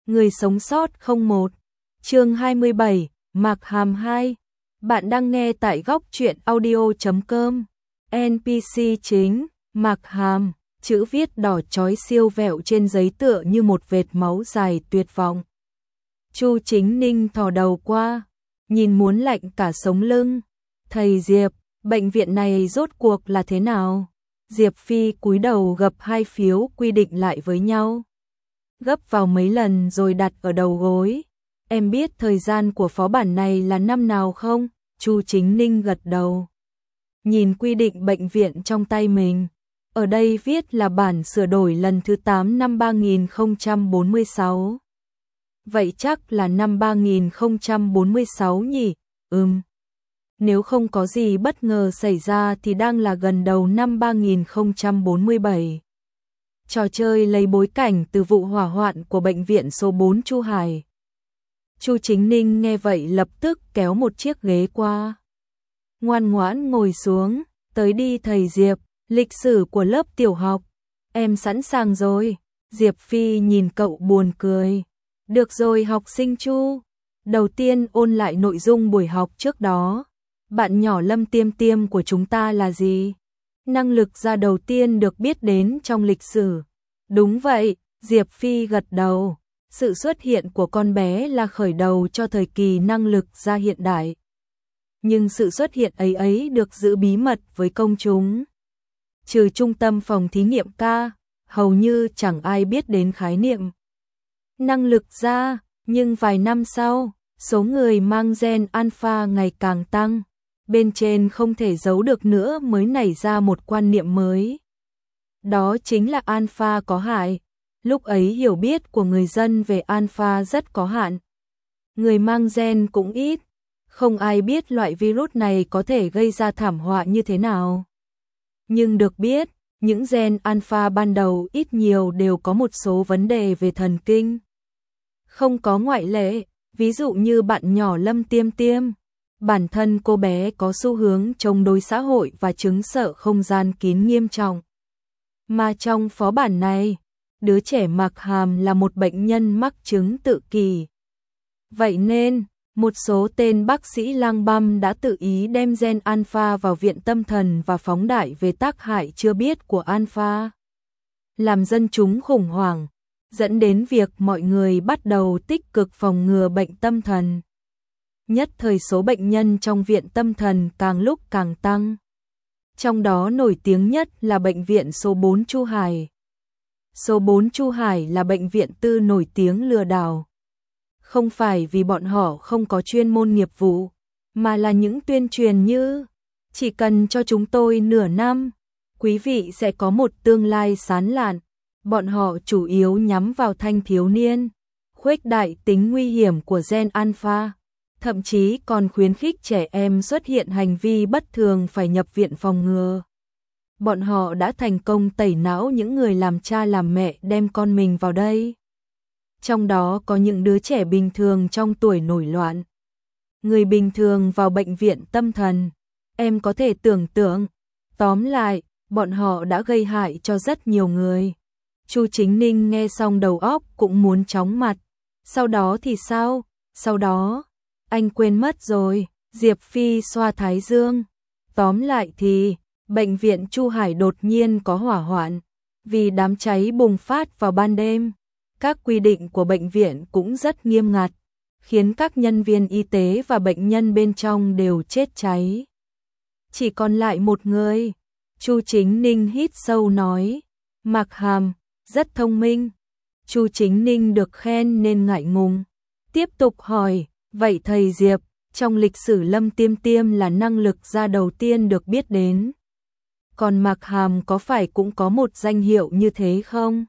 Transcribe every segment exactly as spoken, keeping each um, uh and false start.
Người sống sót không một. Chương hai mươi bảy, Mạc Hàm hai. Bạn đang nghe tại góc truyện audio chấm com. en pê xê chính, Mạc Hàm, chữ viết đỏ chói siêu vẹo trên giấy tựa như một vệt máu dài tuyệt vọng. Chu Chính Ninh thò đầu qua, nhìn muốn lạnh cả sống lưng. Thầy Diệp, bệnh viện này rốt cuộc là thế nào? Diệp Phi cúi đầu gập hai phiếu quy định lại với nhau. Gấp vào mấy lần rồi đặt ở đầu gối. Em biết thời gian của phó bản này là năm nào không? Chu Chính Ninh gật đầu. Nhìn quy định bệnh viện trong tay mình. Ở đây viết là bản sửa đổi lần thứ tám năm ba nghìn không trăm bốn mươi sáu. Vậy chắc là năm ba nghìn không trăm bốn mươi sáu nhỉ? Ừm. Nếu không có gì bất ngờ xảy ra thì đang là gần đầu năm ba nghìn không trăm bốn mươi bảy. Trò chơi lấy bối cảnh từ vụ hỏa hoạn của bệnh viện số bốn Chu Hải. Chu Chính Ninh nghe vậy lập tức kéo một chiếc ghế qua. Ngoan ngoãn ngồi xuống, tới đi thầy Diệp, lịch sử của lớp tiểu học. Em sẵn sàng rồi. Diệp Phi nhìn cậu buồn cười. Được rồi học sinh Chu. Đầu tiên ôn lại nội dung buổi học trước đó. Bạn nhỏ Lâm Tiêm Tiêm của chúng ta là gì? Năng lực gia đầu tiên được biết đến trong lịch sử. Đúng vậy, Diệp Phi gật đầu. Sự xuất hiện của con bé là khởi đầu cho thời kỳ năng lực gia hiện đại. Nhưng sự xuất hiện ấy ấy được giữ bí mật với công chúng. Trừ trung tâm phòng thí nghiệm ca, hầu như chẳng ai biết đến khái niệm năng lực gia, nhưng vài năm sau, số người mang gen alpha ngày càng tăng. Bên trên không thể giấu được nữa mới nảy ra một quan niệm mới. Đó chính là alpha có hại. Lúc ấy hiểu biết của người dân về alpha rất có hạn. Người mang gen cũng ít. Không ai biết loại virus này có thể gây ra thảm họa như thế nào. Nhưng được biết, những gen alpha ban đầu ít nhiều đều có một số vấn đề về thần kinh. Không có ngoại lệ, ví dụ như bạn nhỏ Lâm Tiêm Tiêm. Bản thân cô bé có xu hướng chống đối xã hội và chứng sợ không gian kín nghiêm trọng. Mà trong phó bản này, đứa trẻ Mạc Hàm là một bệnh nhân mắc chứng tự kỷ. Vậy nên, một số tên bác sĩ lang băm đã tự ý đem gen alpha vào viện tâm thần và phóng đại về tác hại chưa biết của alpha. Làm dân chúng khủng hoảng, dẫn đến việc mọi người bắt đầu tích cực phòng ngừa bệnh tâm thần. Nhất thời số bệnh nhân trong viện tâm thần càng lúc càng tăng. Trong đó nổi tiếng nhất là bệnh viện số bốn Chu Hải. Số bốn Chu Hải là bệnh viện tư nổi tiếng lừa đảo. Không phải vì bọn họ không có chuyên môn nghiệp vụ, mà là những tuyên truyền như chỉ cần cho chúng tôi nửa năm, quý vị sẽ có một tương lai sáng lạn. Bọn họ chủ yếu nhắm vào thanh thiếu niên, khuếch đại tính nguy hiểm của gen alpha. Thậm chí còn khuyến khích trẻ em xuất hiện hành vi bất thường phải nhập viện phòng ngừa. Bọn họ đã thành công tẩy não những người làm cha làm mẹ đem con mình vào đây. Trong đó có những đứa trẻ bình thường trong tuổi nổi loạn. Người bình thường vào bệnh viện tâm thần. Em có thể tưởng tượng. Tóm lại, bọn họ đã gây hại cho rất nhiều người. Chu Chính Ninh nghe xong đầu óc cũng muốn chóng mặt. Sau đó thì sao? Sau đó... Anh quên mất rồi. Diệp Phi xoa thái dương. Tóm lại thì, bệnh viện Chu Hải đột nhiên có hỏa hoạn. Vì đám cháy bùng phát vào ban đêm. Các quy định của bệnh viện cũng rất nghiêm ngặt, khiến các nhân viên y tế và bệnh nhân bên trong đều chết cháy. Chỉ còn lại một người. Chu Chính Ninh hít sâu nói. Mạc Hàm, rất thông minh. Chu Chính Ninh được khen nên ngại ngùng. Tiếp tục hỏi. Vậy thầy Diệp, trong lịch sử Lâm Tiêm Tiêm là năng lực gia đầu tiên được biết đến. Còn Mạc Hàm có phải cũng có một danh hiệu như thế không?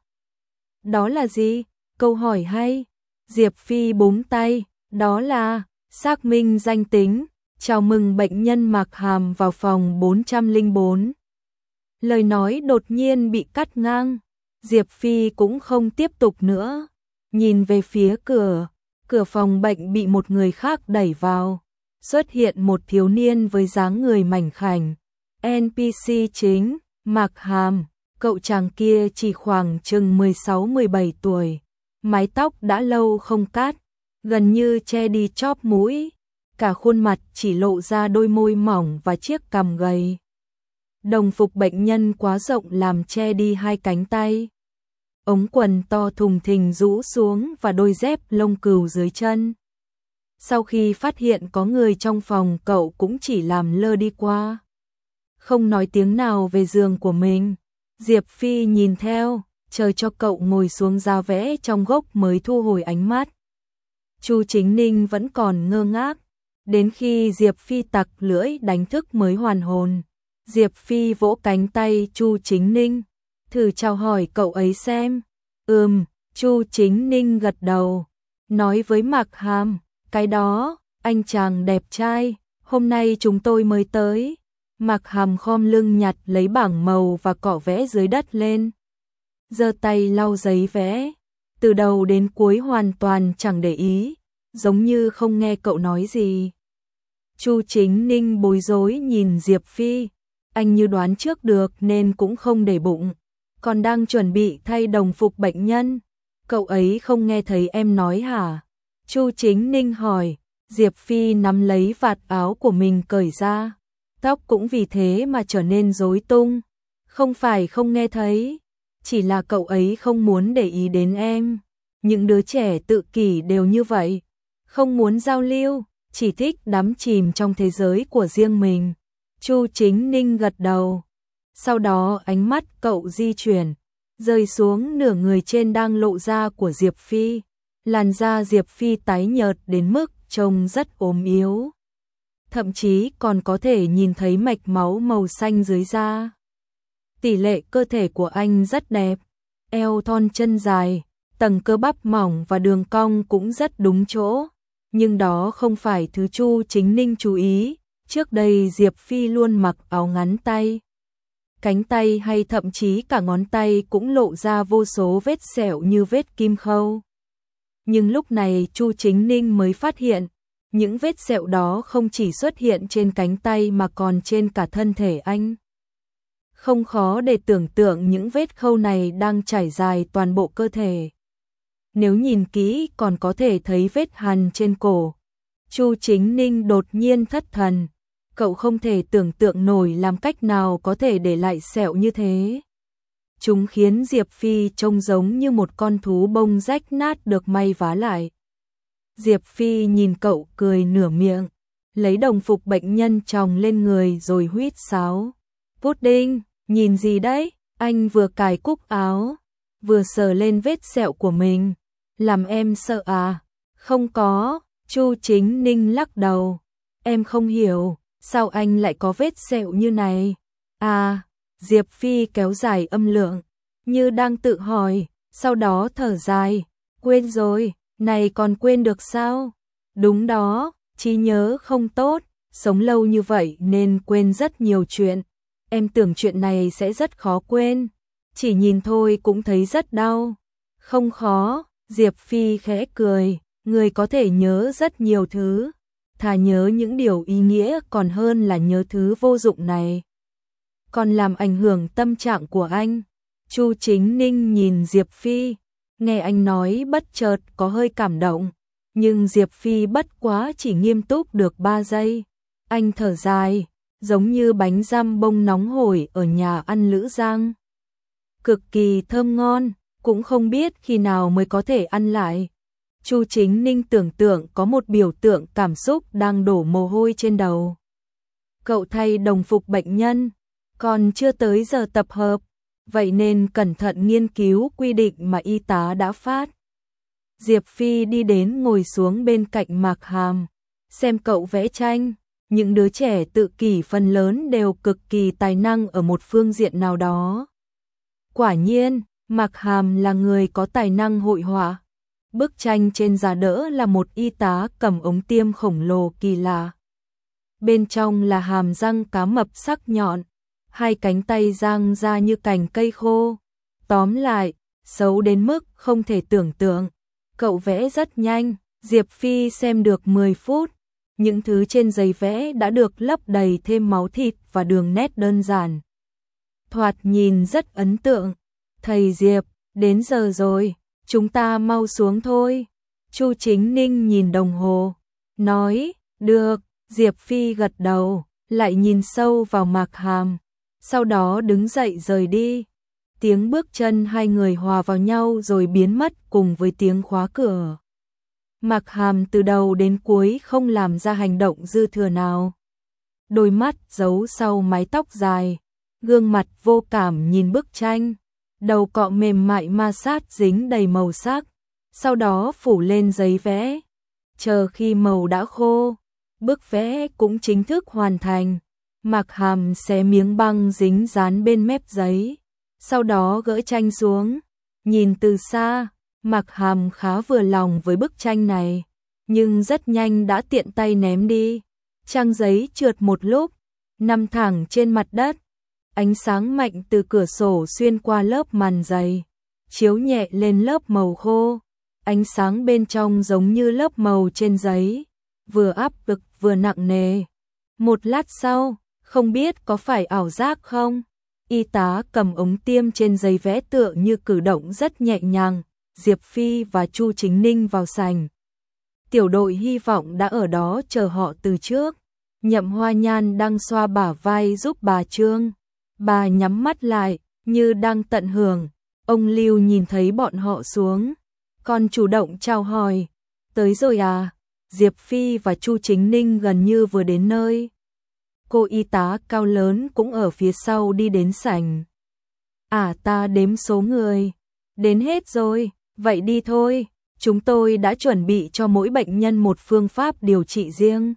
Đó là gì? Câu hỏi hay. Diệp Phi búng tay. Đó là xác minh danh tính. Chào mừng bệnh nhân Mạc Hàm vào phòng bốn trăm lẻ bốn. Lời nói đột nhiên bị cắt ngang. Diệp Phi cũng không tiếp tục nữa. Nhìn về phía cửa. Cửa phòng bệnh bị một người khác đẩy vào. Xuất hiện một thiếu niên với dáng người mảnh khảnh. en pê xê chính, Mạc Hàm. Cậu chàng kia chỉ khoảng chừng mười sáu mười bảy tuổi. mái tóc đã lâu không cắt, gần như che đi chóp mũi, cả khuôn mặt chỉ lộ ra đôi môi mỏng và chiếc cằm gầy. Đồng phục bệnh nhân quá rộng làm che đi hai cánh tay. Ống quần to thùng thình rũ xuống và đôi dép lông cừu dưới chân. Sau khi phát hiện có người trong phòng, cậu cũng chỉ làm lơ đi qua, không nói tiếng nào về giường của mình. Diệp Phi nhìn theo, chờ cho cậu ngồi xuống ra vẽ trong gốc mới thu hồi ánh mắt. Chu Chính Ninh vẫn còn ngơ ngác, đến khi Diệp Phi tặc lưỡi đánh thức mới hoàn hồn. Diệp Phi vỗ cánh tay Chu Chính Ninh, thử chào hỏi cậu ấy xem. Ừm, Chu Chính Ninh gật đầu, nói với Mạc Hàm, cái đó, anh chàng đẹp trai, hôm nay chúng tôi mới tới. Mạc Hàm khom lưng nhặt lấy bảng màu và cọ vẽ dưới đất lên, giơ tay lau giấy vẽ, từ đầu đến cuối hoàn toàn chẳng để ý, giống như không nghe cậu nói gì. Chu Chính Ninh bối rối nhìn Diệp Phi, anh như đoán trước được nên cũng không để bụng, còn đang chuẩn bị thay đồng phục bệnh nhân. Cậu ấy không nghe thấy em nói hả? Chu Chính Ninh hỏi. Diệp Phi nắm lấy vạt áo của mình cởi ra, tóc cũng vì thế mà trở nên rối tung. Không phải không nghe thấy, chỉ là cậu ấy không muốn để ý đến em. Những đứa trẻ tự kỷ đều như vậy, không muốn giao lưu, chỉ thích đắm chìm trong thế giới của riêng mình. Chu Chính Ninh gật đầu. Sau đó ánh mắt cậu di chuyển, rơi xuống nửa người trên đang lộ ra của Diệp Phi. Làn da Diệp Phi tái nhợt đến mức trông rất ốm yếu, thậm chí còn có thể nhìn thấy mạch máu màu xanh dưới da. Tỷ lệ cơ thể của anh rất đẹp, eo thon chân dài, tầng cơ bắp mỏng và đường cong cũng rất đúng chỗ. Nhưng đó không phải thứ Chu Chính Ninh chú ý. Trước đây Diệp Phi luôn mặc áo ngắn tay, cánh tay hay thậm chí cả ngón tay cũng lộ ra vô số vết sẹo như vết kim khâu. Nhưng lúc này Chu Chính Ninh mới phát hiện, những vết sẹo đó không chỉ xuất hiện trên cánh tay mà còn trên cả thân thể anh. Không khó để tưởng tượng những vết khâu này đang trải dài toàn bộ cơ thể. Nếu nhìn kỹ còn có thể thấy vết hằn trên cổ. Chu Chính Ninh đột nhiên thất thần. Cậu không thể tưởng tượng nổi làm cách nào có thể để lại sẹo như thế. Chúng khiến Diệp Phi trông giống như một con thú bông rách nát được may vá lại. Diệp Phi nhìn cậu cười nửa miệng, lấy đồng phục bệnh nhân chồng lên người rồi huýt sáo. Pudding, nhìn gì đấy? Anh vừa cài cúc áo, vừa sờ lên vết sẹo của mình. Làm em sợ à? Không có, Chu Chính Ninh lắc đầu. Em không hiểu, sao anh lại có vết sẹo như này? À, Diệp Phi kéo dài âm lượng, như đang tự hỏi, sau đó thở dài. Quên rồi, này còn quên được sao? Đúng đó, trí nhớ không tốt, sống lâu như vậy nên quên rất nhiều chuyện. Em tưởng chuyện này sẽ rất khó quên, chỉ nhìn thôi cũng thấy rất đau. Không khó, Diệp Phi khẽ cười, người có thể nhớ rất nhiều thứ, thà nhớ những điều ý nghĩa còn hơn là nhớ thứ vô dụng này. Còn làm ảnh hưởng tâm trạng của anh. Chu Chính Ninh nhìn Diệp Phi, nghe anh nói bất chợt có hơi cảm động, nhưng Diệp Phi bất quá chỉ nghiêm túc được ba giây. Anh thở dài, giống như bánh răm bông nóng hổi ở nhà ăn Lữ Giang. Cực kỳ thơm ngon, cũng không biết khi nào mới có thể ăn lại. Chu Chính Ninh tưởng tượng có một biểu tượng cảm xúc đang đổ mồ hôi trên đầu. Cậu thay đồng phục bệnh nhân, còn chưa tới giờ tập hợp, vậy nên cẩn thận nghiên cứu quy định mà y tá đã phát. Diệp Phi đi đến ngồi xuống bên cạnh Mạc Hàm, xem cậu vẽ tranh. Những đứa trẻ tự kỷ phần lớn đều cực kỳ tài năng ở một phương diện nào đó. Quả nhiên, Mạc Hàm là người có tài năng hội họa. Bức tranh trên giá đỡ là một y tá cầm ống tiêm khổng lồ kỳ lạ. Bên trong là hàm răng cá mập sắc nhọn, hai cánh tay dang ra như cành cây khô. Tóm lại, xấu đến mức không thể tưởng tượng. Cậu vẽ rất nhanh, Diệp Phi xem được mười phút. Những thứ trên giấy vẽ đã được lấp đầy thêm máu thịt và đường nét đơn giản. Thoạt nhìn rất ấn tượng. Thầy Diệp, đến giờ rồi. chúng ta mau xuống thôi. Chu Chính Ninh nhìn đồng hồ, nói, được. Diệp Phi gật đầu, lại nhìn sâu vào Mạc Hàm, sau đó đứng dậy rời đi. Tiếng bước chân hai người hòa vào nhau rồi biến mất cùng với tiếng khóa cửa. Mạc Hàm từ đầu đến cuối không làm ra hành động dư thừa nào. Đôi mắt giấu sau mái tóc dài, gương mặt vô cảm nhìn bức tranh, đầu cọ mềm mại ma sát dính đầy màu sắc, sau đó phủ lên giấy vẽ. Chờ khi màu đã khô, bức vẽ cũng chính thức hoàn thành. Mạc Hàm xé miếng băng dính dán bên mép giấy, sau đó gỡ tranh xuống. Nhìn từ xa, Mạc Hàm khá vừa lòng với bức tranh này, nhưng rất nhanh đã tiện tay ném đi. Trang giấy trượt một lúc, nằm thẳng trên mặt đất. Ánh sáng mạnh từ cửa sổ xuyên qua lớp màn dày, chiếu nhẹ lên lớp màu khô. Ánh sáng bên trong giống như lớp màu trên giấy, vừa áp lực vừa nặng nề. Một lát sau, không biết có phải ảo giác không, y tá cầm ống tiêm trên giấy vẽ tựa như cử động rất nhẹ nhàng. Diệp Phi và Chu Chính Ninh vào sảnh. Tiểu đội hy vọng đã ở đó chờ họ từ trước. Nhậm Hoa Nhan đang xoa bả vai giúp bà Trương. Bà nhắm mắt lại, như đang tận hưởng. Ông Lưu nhìn thấy bọn họ xuống, còn chủ động chào hỏi. Tới rồi à? Diệp Phi và Chu Chính Ninh gần như vừa đến nơi. Cô y tá cao lớn cũng ở phía sau đi đến sảnh. À, ta đếm số người. Đến hết rồi, vậy đi thôi. Chúng tôi đã chuẩn bị cho mỗi bệnh nhân một phương pháp điều trị riêng,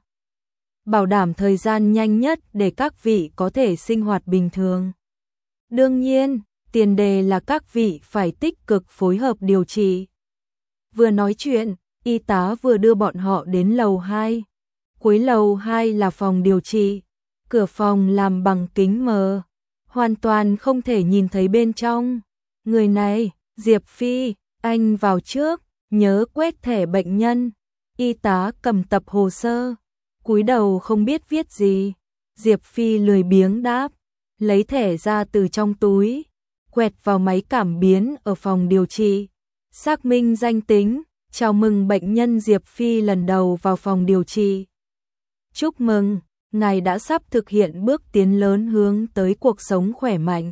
bảo đảm thời gian nhanh nhất để các vị có thể sinh hoạt bình thường. Đương nhiên, tiền đề là các vị phải tích cực phối hợp điều trị. Vừa nói chuyện, y tá vừa đưa bọn họ đến lầu hai. Cuối lầu hai là phòng điều trị. Cửa phòng làm bằng kính mờ, hoàn toàn không thể nhìn thấy bên trong. Người này, Diệp Phi, anh vào trước, nhớ quét thẻ bệnh nhân. Y tá cầm tập hồ sơ, cúi đầu không biết viết gì. Diệp Phi lười biếng đáp, lấy thẻ ra từ trong túi, quẹt vào máy cảm biến ở phòng điều trị, xác minh danh tính. Chào mừng bệnh nhân Diệp Phi lần đầu vào phòng điều trị. Chúc mừng, ngài đã sắp thực hiện bước tiến lớn hướng tới cuộc sống khỏe mạnh.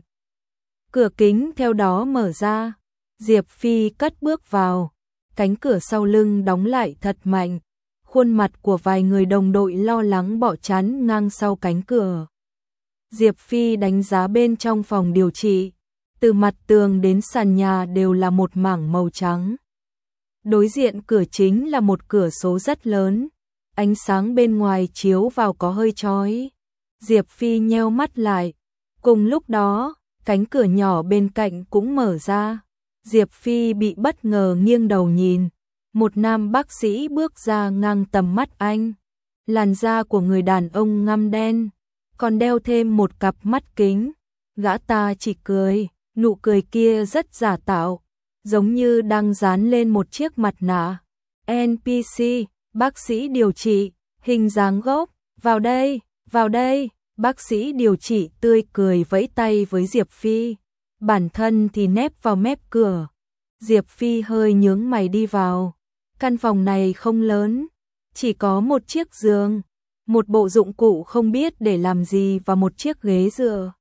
Cửa kính theo đó mở ra, Diệp Phi cất bước vào, cánh cửa sau lưng đóng lại thật mạnh. Khuôn mặt của vài người đồng đội lo lắng bọ chắn ngang sau cánh cửa. Diệp Phi đánh giá bên trong phòng điều trị, từ mặt tường đến sàn nhà đều là một mảng màu trắng. Đối diện cửa chính là một cửa sổ rất lớn, ánh sáng bên ngoài chiếu vào có hơi chói. Diệp Phi nheo mắt lại, cùng lúc đó, cánh cửa nhỏ bên cạnh cũng mở ra. Diệp Phi bị bất ngờ nghiêng đầu nhìn, một nam bác sĩ bước ra ngang tầm mắt anh. Làn da của người đàn ông ngăm đen, còn đeo thêm một cặp mắt kính. Gã ta chỉ cười, nụ cười kia rất giả tạo, giống như đang dán lên một chiếc mặt nạ. en pê xê, bác sĩ điều trị, hình dáng gốc, vào đây, vào đây. Bác sĩ điều trị tươi cười vẫy tay với Diệp Phi, bản thân thì nép vào mép cửa. Diệp Phi hơi nhướng mày đi vào. Căn phòng này không lớn, chỉ có một chiếc giường, một bộ dụng cụ không biết để làm gì và một chiếc ghế dựa.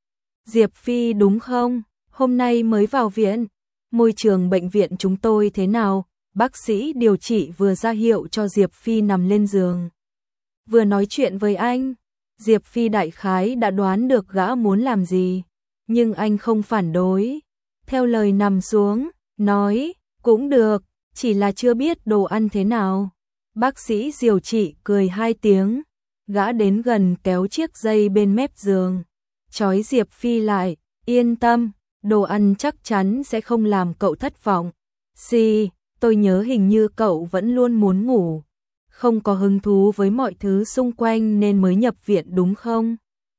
Diệp Phi đúng không? Hôm nay mới vào viện. Môi trường bệnh viện chúng tôi thế nào? Bác sĩ điều trị vừa ra hiệu cho Diệp Phi nằm lên giường, vừa nói chuyện với anh. Diệp Phi đại khái đã đoán được gã muốn làm gì, nhưng anh không phản đối. Theo lời nằm xuống, nói, cũng được, chỉ là chưa biết đồ ăn thế nào. Bác sĩ điều trị cười hai tiếng, gã đến gần kéo chiếc dây bên mép giường, trói Diệp Phi lại, yên tâm, đồ ăn chắc chắn sẽ không làm cậu thất vọng. Xì, tôi nhớ hình như cậu vẫn luôn muốn ngủ, không có hứng thú với mọi thứ xung quanh nên mới nhập viện đúng không?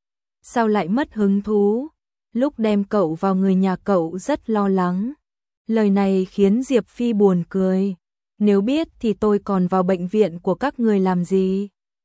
Sao lại mất hứng thú? Lúc đem cậu vào người nhà cậu rất lo lắng. Lời này khiến Diệp Phi buồn cười. Nếu biết thì tôi còn vào bệnh viện của các người làm gì?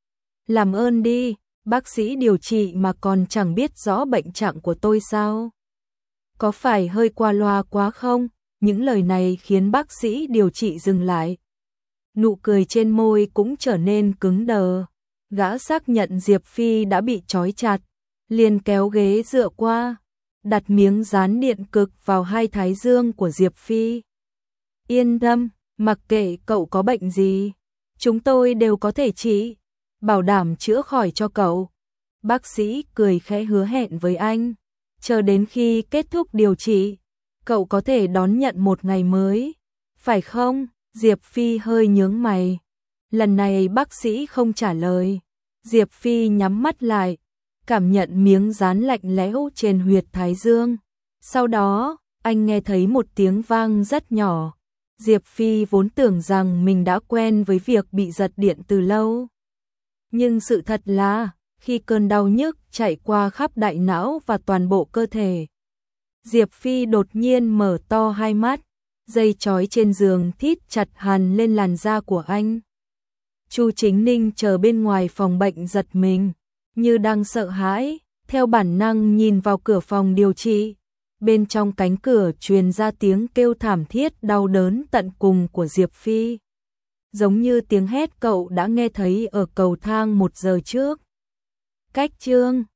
Làm ơn đi, bác sĩ điều trị mà còn chẳng biết rõ bệnh trạng của tôi sao? Có phải hơi qua loa quá không? Những lời này khiến bác sĩ điều trị dừng lại. Nụ cười trên môi cũng trở nên cứng đờ. Gã xác nhận Diệp Phi đã bị trói chặt, liền kéo ghế dựa qua, đặt miếng dán điện cực vào hai thái dương của Diệp Phi. Yên tâm, mặc kệ cậu có bệnh gì, chúng tôi đều có thể trị, bảo đảm chữa khỏi cho cậu. Bác sĩ cười khẽ hứa hẹn với anh, chờ đến khi kết thúc điều trị, cậu có thể đón nhận một ngày mới, phải không? Diệp Phi hơi nhướng mày. Lần này bác sĩ không trả lời. Diệp Phi nhắm mắt lại, cảm nhận miếng dán lạnh lẽo trên huyệt thái dương. Sau đó, anh nghe thấy một tiếng vang rất nhỏ. Diệp Phi vốn tưởng rằng mình đã quen với việc bị giật điện từ lâu. Nhưng sự thật là, khi cơn đau nhức chạy qua khắp đại não và toàn bộ cơ thể, Diệp Phi đột nhiên mở to hai mắt, dây trói trên giường thít chặt hằn lên làn da của anh. Chu Chính Ninh chờ bên ngoài phòng bệnh giật mình, như đang sợ hãi, theo bản năng nhìn vào cửa phòng điều trị. Bên trong cánh cửa truyền ra tiếng kêu thảm thiết đau đớn tận cùng của Diệp Phi. Giống như tiếng hét cậu đã nghe thấy ở cầu thang một giờ trước. Cách chương